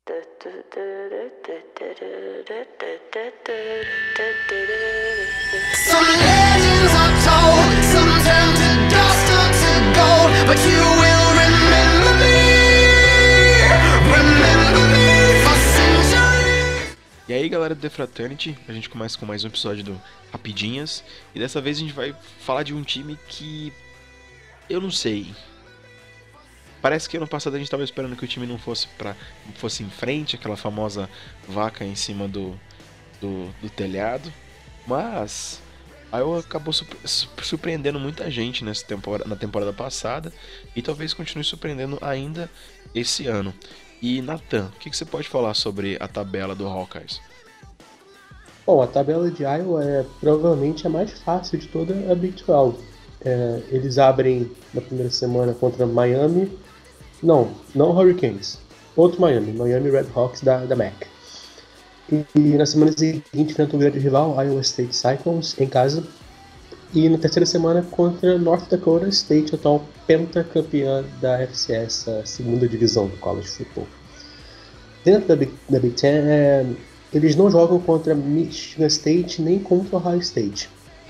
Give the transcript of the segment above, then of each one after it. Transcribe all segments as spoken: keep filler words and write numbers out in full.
Some legends are told, some turn to dust or to gold, but you will remember me, remember me for centuries. E aí galera do The Fraternity, a gente começa com mais um episódio do Rapidinhas, e dessa vez a gente vai falar de um time que eu não sei. Parece que ano passado a gente estava esperando que o time não fosse para fosse em frente, aquela famosa vaca em cima do, do, do telhado, mas a Iowa acabou surpreendendo muita gente nessa temporada, na temporada passada e talvez continue surpreendendo ainda esse ano. E Nathan, o que, que você pode falar sobre a tabela do Hawkeyes? Bom, a tabela de Iowa é provavelmente a mais fácil de toda a Big doze. É, eles abrem na primeira semana contra Miami, não, não Hurricanes, outro Miami, Miami Redhawks da, da M A C. E, e na semana seguinte enfrenta o grande rival Iowa State Cyclones em casa. E na terceira semana contra North Dakota State, atual pentacampeã da F C S, a segunda divisão do college football. Dentro da Big, da Big Ten, é, eles não jogam contra Michigan State nem contra Ohio State.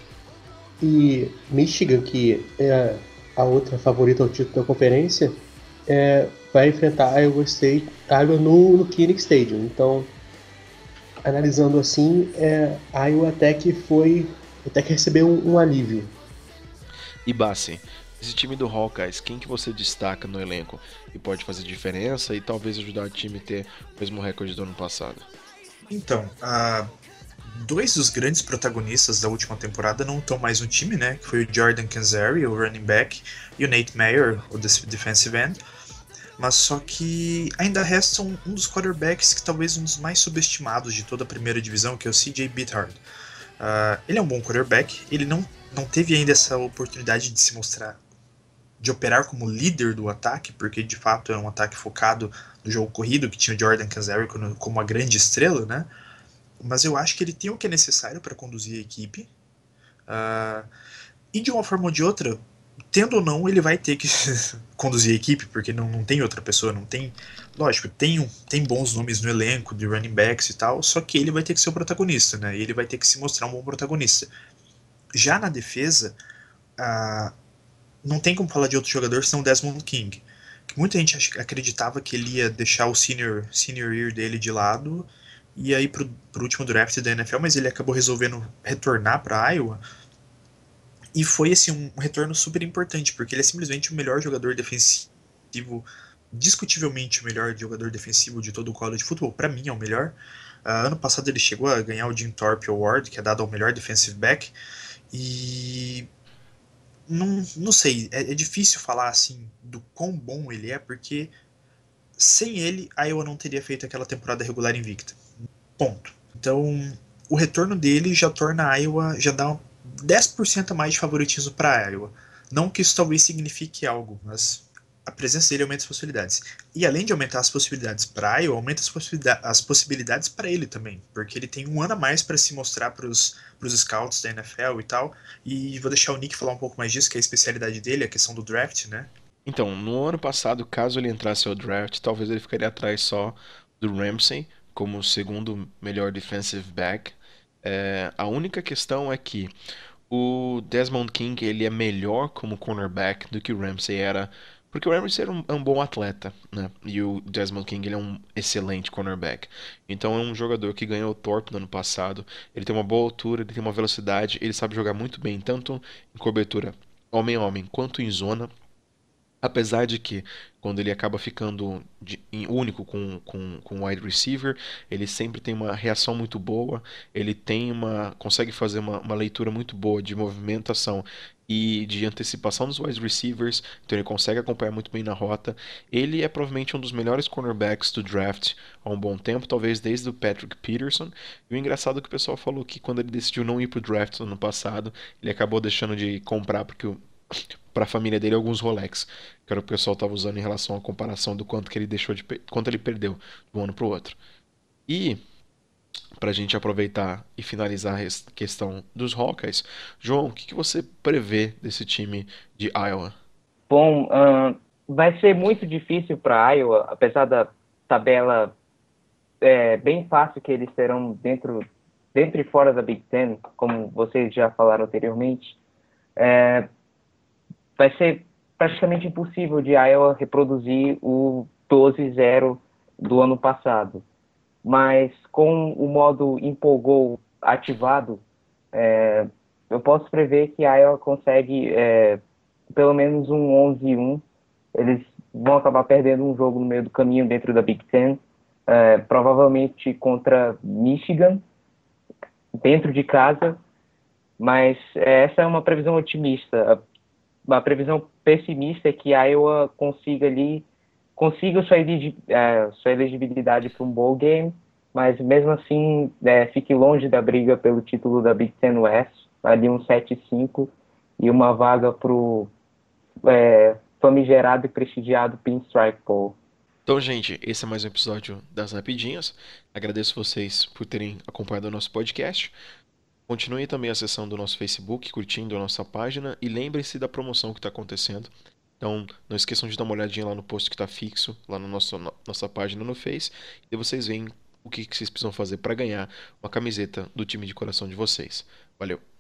E Michigan, que é a outra favorita ao título da conferência, é, vai enfrentar Iowa State, Iowa no, no Kinnick Stadium. Então, analisando assim, é, Iowa até que foi, até que recebeu um, um alívio. E Bassi, esse time do Hawkeyes, quem que você destaca no elenco e pode fazer diferença e talvez ajudar o time a ter o mesmo recorde do ano passado? Então, uh, dois dos grandes protagonistas da última temporada não estão mais no time, né? Que foi o Jordan Canzeri, o running back, e o Nate Mayer, o defensive end. Mas só que ainda resta um, um dos quarterbacks que talvez um dos mais subestimados de toda a primeira divisão, que é o C J Beathard. Uh, ele é um bom quarterback, ele não, não teve ainda essa oportunidade de se mostrar, de operar como líder do ataque, porque de fato era um ataque focado no jogo corrido, que tinha o Jordan Canzeri como, como uma grande estrela, né? Mas eu acho que ele tem o que é necessário para conduzir a equipe. Uh, e de uma forma ou de outra, tendo ou não, ele vai ter que conduzir a equipe, porque não, não tem outra pessoa, não tem... Lógico, tem, um, tem bons nomes no elenco de running backs e tal, só que ele vai ter que ser o protagonista, né? Ele vai ter que se mostrar um bom protagonista. Já na defesa, uh, não tem como falar de outro jogador senão Desmond King. Que muita gente acreditava que ele ia deixar o senior, senior year dele de lado e aí pro, pro último draft da N F L, mas ele acabou resolvendo retornar para Iowa. E foi assim, um retorno super importante, porque ele é simplesmente o melhor jogador defensivo, discutivelmente o melhor jogador defensivo de todo o college football. Para mim é o melhor. Uh, ano passado ele chegou a ganhar o Jim Thorpe Award, que é dado ao melhor defensive back. E não, não sei, é, é difícil falar assim do quão bom ele é, porque sem ele a Iowa não teria feito aquela temporada regular invicta. Ponto. Então o retorno dele já torna a Iowa, já dá dez por cento a mais de favoritismo para a Iowa. Não que isso talvez signifique algo, mas a presença dele aumenta as possibilidades. E além de aumentar as possibilidades para a Iowa, aumenta as, possibilidade, as possibilidades para ele também, porque ele tem um ano a mais para se mostrar para os scouts da N F L e tal. E vou deixar o Nick falar um pouco mais disso, que é a especialidade dele, a questão do draft, né? Então, no ano passado, caso ele entrasse ao draft, talvez ele ficaria atrás só do Ramsey como o segundo melhor defensive back. É, a única questão é que o Desmond King ele é melhor como cornerback do que o Ramsey era, porque o Ramsey era um, é um bom atleta, né? E o Desmond King ele é um excelente cornerback. Então é um jogador que ganhou o Thorpe no ano passado. Ele tem uma boa altura, ele tem uma velocidade, ele sabe jogar muito bem, tanto em cobertura homem a homem quanto em zona. Apesar de que, quando ele acaba ficando de, em único com, com, com wide receiver, ele sempre tem uma reação muito boa, ele tem uma, consegue fazer uma, uma leitura muito boa de movimentação e de antecipação dos wide receivers, então ele consegue acompanhar muito bem na rota. Ele é provavelmente um dos melhores cornerbacks do draft há um bom tempo, talvez desde o Patrick Peterson. E o engraçado é que o pessoal falou que quando ele decidiu não ir pro draft no ano passado, ele acabou deixando de comprar porque o para a família dele alguns Rolex, que era o que o pessoal estava usando em relação à comparação do quanto que ele deixou de quanto ele perdeu de um ano para o outro. E para a gente aproveitar e finalizar a questão dos Hawkeyes, João, o que, que você prevê desse time de Iowa? Bom, uh, vai ser muito difícil para Iowa, apesar da tabela é bem fácil que eles terão dentro, dentro e fora da Big Ten, como vocês já falaram anteriormente. É, vai ser praticamente impossível de Iowa reproduzir o doze a zero do ano passado. Mas com o modo empolgou ativado, é, eu posso prever que Iowa consegue é, pelo menos um onze a um. Eles vão acabar perdendo um jogo no meio do caminho dentro da Big Ten, é, provavelmente contra Michigan, dentro de casa, mas é, essa é uma previsão otimista. Uma previsão pessimista é que Iowa consiga ali, consiga sua, eligi, é, sua elegibilidade para um bowl game, mas mesmo assim é, fique longe da briga pelo título da Big Ten West, ali um sete a cinco e uma vaga para o é, famigerado e prestigiado Pinstripe Bowl. Então, gente, esse é mais um episódio das Rapidinhas. Agradeço vocês por terem acompanhado o nosso podcast. Continue também acessando o nosso Facebook, curtindo a nossa página e lembre-se da promoção que está acontecendo. Então, não esqueçam de dar uma olhadinha lá no post que está fixo, lá na nossa, nossa página no Face, e vocês veem o que, que vocês precisam fazer para ganhar uma camiseta do time de coração de vocês. Valeu!